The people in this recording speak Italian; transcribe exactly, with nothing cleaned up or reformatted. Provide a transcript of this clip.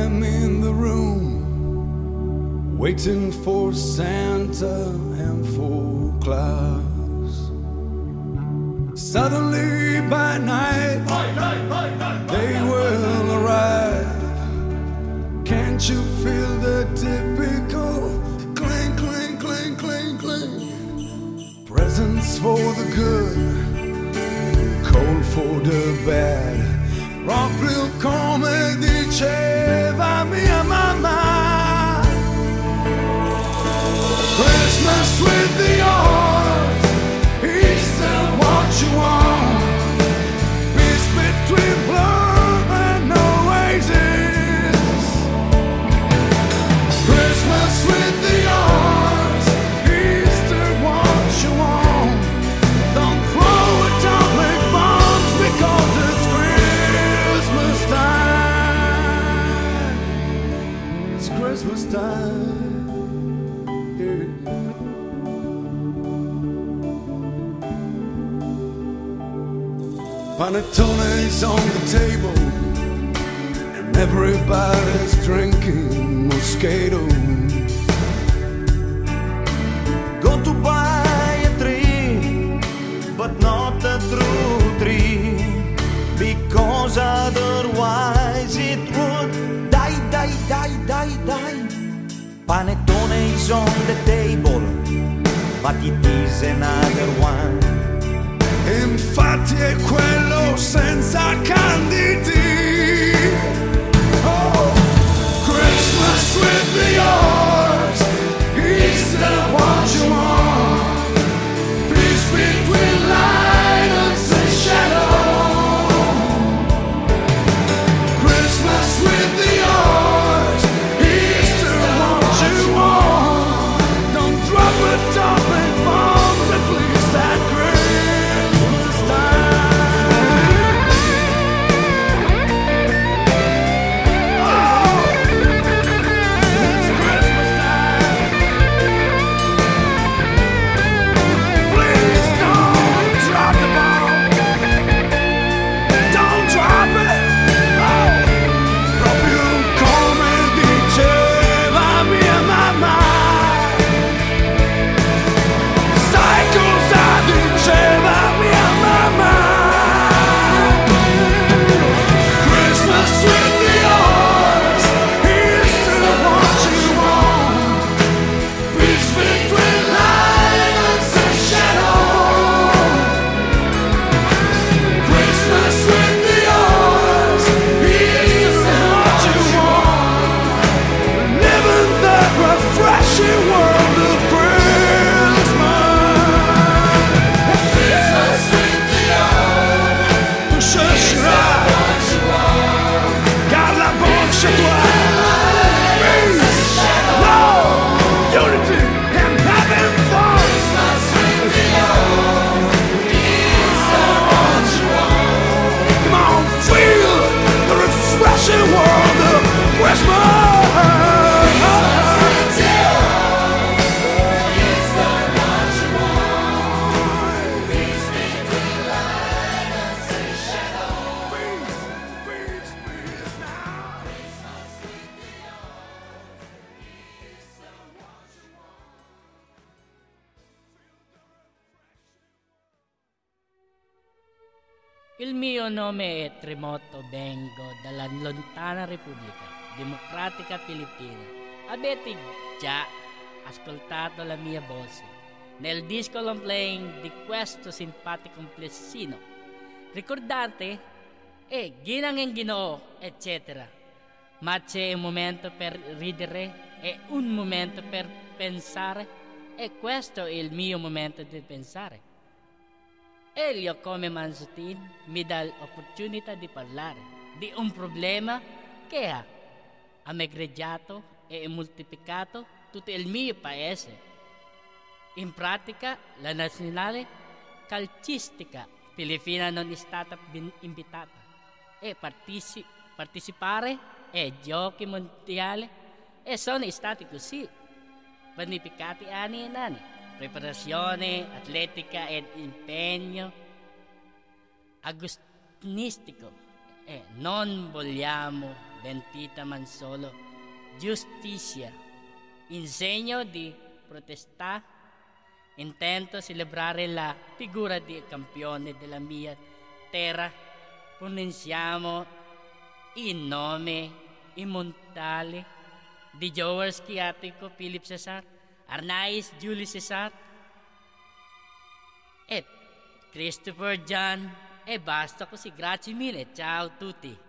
I'm in the room, waiting for Santa and for Claus. Suddenly by night, they will arrive. Can't you feel the typical cling, cling, cling, cling, cling? Presents for the good, cold for the bad. Proprio come diceva mia mamma. Christmas with the odds, Easter what you want. Peace between blood and oasis. Christmas with the odds, Easter what you want. Don't throw atomic bombs because it's Christmas time. It's Christmas time. Yeah. Panettone's on the table and everybody's drinking Moscato. Go to buy a tree, but not a true tree, because otherwise it would die, die, die, die, die. Panettone is on the table, but it is another one. Infatti è quello senza canditi. Oh, Christmas with the odds, Easter what you want. Peace between light and shadow. Christmas with the odds, Easter what you want. Don't drop atomic bombs, at least that Christmas. Il mio nome è Tremoto, vengo dalla lontana Repubblica Democratica Filippina. Avete già ascoltato la mia voce nel disco long playing di questo simpatico complessino. Ricordate? E Ginang and Ginoo, eccetera. Ma c'è un momento per ridere e un momento per pensare, e questo è il mio momento di pensare. Elio come Mansutin mi dà l'opportunità di parlare di un problema che ha ammegreggiato e moltiplicato tutto il mio paese. In pratica, la nazionale calcistica filippina non è stata invitata a partici- partecipare ai giochi mondiali e sono stati così vanificati anni e anni. Preparazione atletica ed impegno agonistico e non vogliamo Bentita Mansolo, giustizia, insegno di protesta, intento celebrare la figura di campione della mia terra, pronunziamo in nome immortale di Joel Schiatico Philip Cesar, Arnaiz Julius Cesar, e Christopher John, e basta così, grazie mille, ciao a tutti.